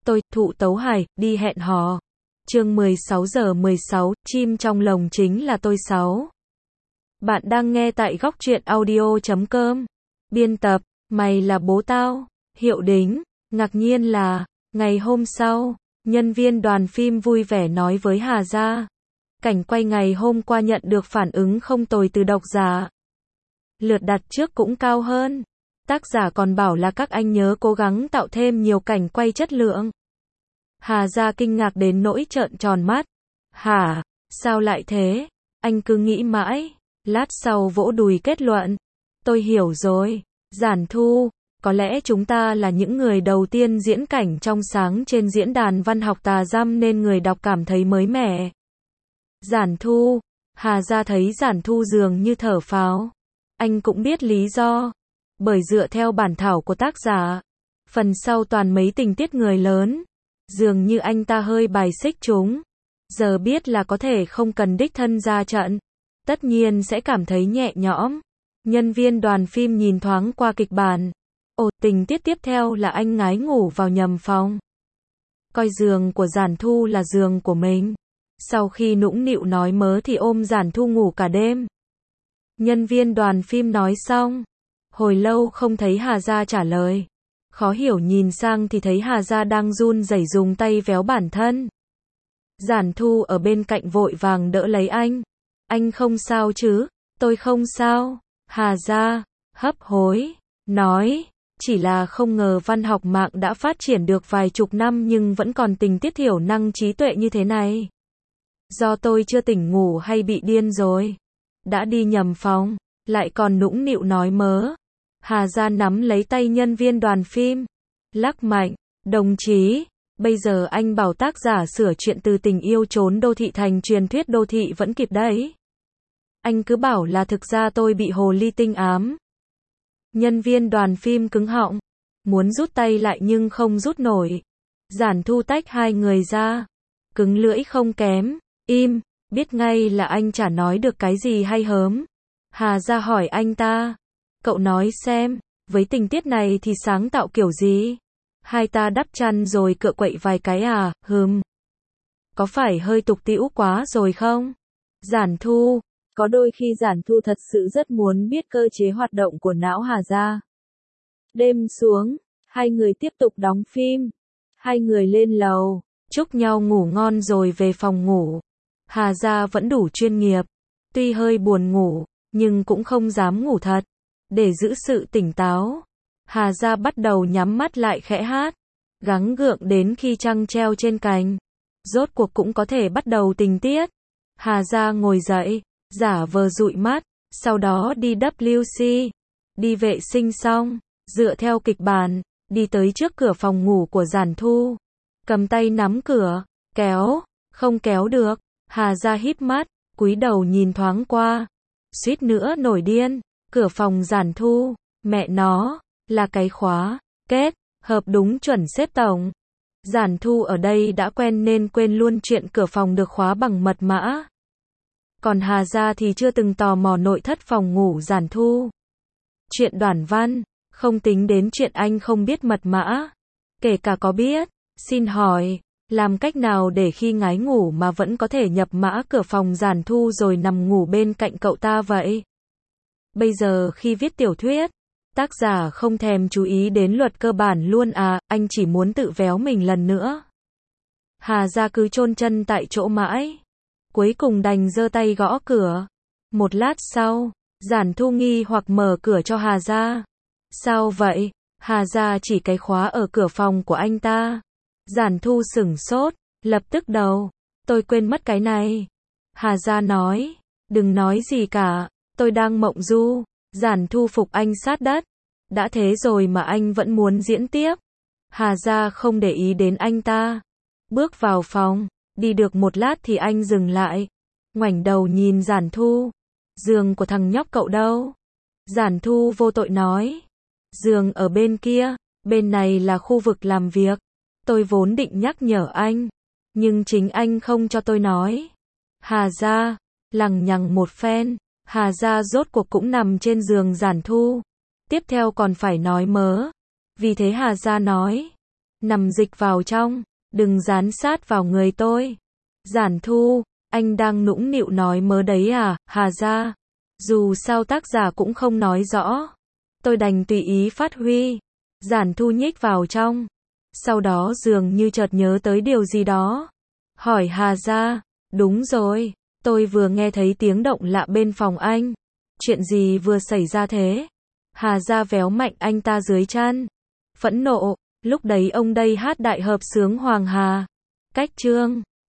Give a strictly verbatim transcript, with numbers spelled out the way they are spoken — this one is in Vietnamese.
Tôi, Thụ Tấu Hải, đi hẹn hò. Chương mười sáu giờ mười sáu, chim trong lồng chính là tôi sáu. Bạn đang nghe tại góc truyện audio chấm com. Biên tập, mày là bố tao. Hiệu đính, ngạc nhiên là, ngày hôm sau, nhân viên đoàn phim vui vẻ nói với Hà Gia. Cảnh quay ngày hôm qua nhận được phản ứng không tồi từ độc giả. Lượt đặt trước cũng cao hơn. Tác giả còn bảo là các anh nhớ cố gắng tạo thêm nhiều cảnh quay chất lượng. Hà Gia kinh ngạc đến nỗi trợn tròn mắt. Hả? Sao lại thế? Anh cứ nghĩ mãi. Lát sau vỗ đùi kết luận. Tôi hiểu rồi. Giản Thu, có lẽ chúng ta là những người đầu tiên diễn cảnh trong sáng trên diễn đàn văn học tà dăm nên người đọc cảm thấy mới mẻ. Giản Thu, Hà Gia thấy Giản Thu dường như thở phào. Anh cũng biết lý do. Bởi dựa theo bản thảo của tác giả, phần sau toàn mấy tình tiết người lớn. Dường như anh ta hơi bài xích chúng. Giờ biết là có thể không cần đích thân ra trận. Tất nhiên sẽ cảm thấy nhẹ nhõm. Nhân viên đoàn phim nhìn thoáng qua kịch bản. Ồ, tình tiết tiếp theo là anh ngái ngủ vào nhầm phòng. Coi giường của Giản Thu là giường của mình. Sau khi nũng nịu nói mớ thì ôm Giản Thu ngủ cả đêm. Nhân viên đoàn phim nói xong. Hồi lâu không thấy Hà Gia trả lời. Khó hiểu nhìn sang thì thấy Hà Gia đang run rẩy dùng tay véo bản thân. Giản Thu ở bên cạnh vội vàng đỡ lấy anh. Anh không sao chứ? Tôi không sao. Hà Gia, hấp hối, nói. Chỉ là không ngờ văn học mạng đã phát triển được vài chục năm nhưng vẫn còn tình tiết thiểu năng trí tuệ như thế này. Do tôi chưa tỉnh ngủ hay bị điên rồi? Đã đi nhầm phòng, lại còn nũng nịu nói mớ. Hà Gia nắm lấy tay nhân viên đoàn phim. Lắc mạnh, đồng chí, bây giờ anh bảo tác giả sửa chuyện từ tình yêu trốn đô thị thành truyền thuyết đô thị vẫn kịp đấy. Anh cứ bảo là thực ra tôi bị hồ ly tinh ám. Nhân viên đoàn phim cứng họng. Muốn rút tay lại nhưng không rút nổi. Giản Thu tách hai người ra. Cứng lưỡi không kém. Im, biết ngay là anh chả nói được cái gì hay hớm. Hà Gia hỏi anh ta. Cậu nói xem, với tình tiết này thì sáng tạo kiểu gì? Hai ta đắp chăn rồi cựa quậy vài cái à, hừm. Có phải hơi tục tĩu quá rồi không? Giản Thu, có đôi khi Giản Thu thật sự rất muốn biết cơ chế hoạt động của não Hà Gia. Đêm xuống, hai người tiếp tục đóng phim. Hai người lên lầu, chúc nhau ngủ ngon rồi về phòng ngủ. Hà Gia vẫn đủ chuyên nghiệp. Tuy hơi buồn ngủ, nhưng cũng không dám ngủ thật. Để giữ sự tỉnh táo, Hà Gia bắt đầu nhắm mắt lại khẽ hát. Gắng gượng đến khi trăng treo trên cành. Rốt cuộc cũng có thể bắt đầu tình tiết. Hà Gia ngồi dậy, giả vờ dụi mắt, sau đó đi vê xê. Đi vệ sinh xong, dựa theo kịch bản, đi tới trước cửa phòng ngủ của Giản Thu. Cầm tay nắm cửa, kéo, không kéo được. Hà Gia híp mắt, cúi đầu nhìn thoáng qua. Suýt nữa nổi điên. Cửa phòng Giản Thu, mẹ nó, là cái khóa, kết, hợp đúng chuẩn xếp tổng. Giản Thu ở đây đã quen nên quên luôn chuyện cửa phòng được khóa bằng mật mã. Còn Hà Gia thì chưa từng tò mò nội thất phòng ngủ Giản Thu. Chuyện Đoản Văn, không tính đến chuyện anh không biết mật mã. Kể cả có biết, xin hỏi, làm cách nào để khi ngái ngủ mà vẫn có thể nhập mã cửa phòng Giản Thu rồi nằm ngủ bên cạnh cậu ta vậy? Bây giờ khi viết tiểu thuyết, tác giả không thèm chú ý đến luật cơ bản luôn à, anh chỉ muốn tự véo mình lần nữa. Hà Gia cứ chôn chân tại chỗ mãi. Cuối cùng đành giơ tay gõ cửa. Một lát sau, Giản Thu nghi hoặc mở cửa cho Hà Gia. Sao vậy? Hà Gia chỉ cái khóa ở cửa phòng của anh ta. Giản Thu sửng sốt, lập tức đầu. Tôi quên mất cái này. Hà Gia nói, đừng nói gì cả. Tôi đang mộng du. Giản Thu phục anh sát đất. Đã thế rồi mà anh vẫn muốn diễn tiếp. Hà Gia không để ý đến anh ta. Bước vào phòng. Đi được một lát thì anh dừng lại. Ngoảnh đầu nhìn Giản Thu. Giường của thằng nhóc cậu đâu? Giản Thu vô tội nói. Giường ở bên kia. Bên này là khu vực làm việc. Tôi vốn định nhắc nhở anh. Nhưng chính anh không cho tôi nói. Hà Gia lằng nhằng một phen. Hà Gia rốt cuộc cũng nằm trên giường Giản Thu. Tiếp theo còn phải nói mớ. Vì thế Hà Gia nói. nằm dịch vào trong, đừng dán sát vào người tôi. Giản Thu, anh đang nũng nịu nói mớ đấy à, Hà Gia? Dù sao tác giả cũng không nói rõ. Tôi đành tùy ý phát huy. Giản Thu nhích vào trong. Sau đó dường như chợt nhớ tới điều gì đó. Hỏi Hà Gia, đúng rồi, tôi vừa nghe thấy tiếng động lạ bên phòng anh. Chuyện gì vừa xảy ra thế? Hà Gia véo mạnh anh ta dưới chân. Phẫn nộ, lúc đấy ông đây hát đại hợp xướng Hoàng Hà. Cách chương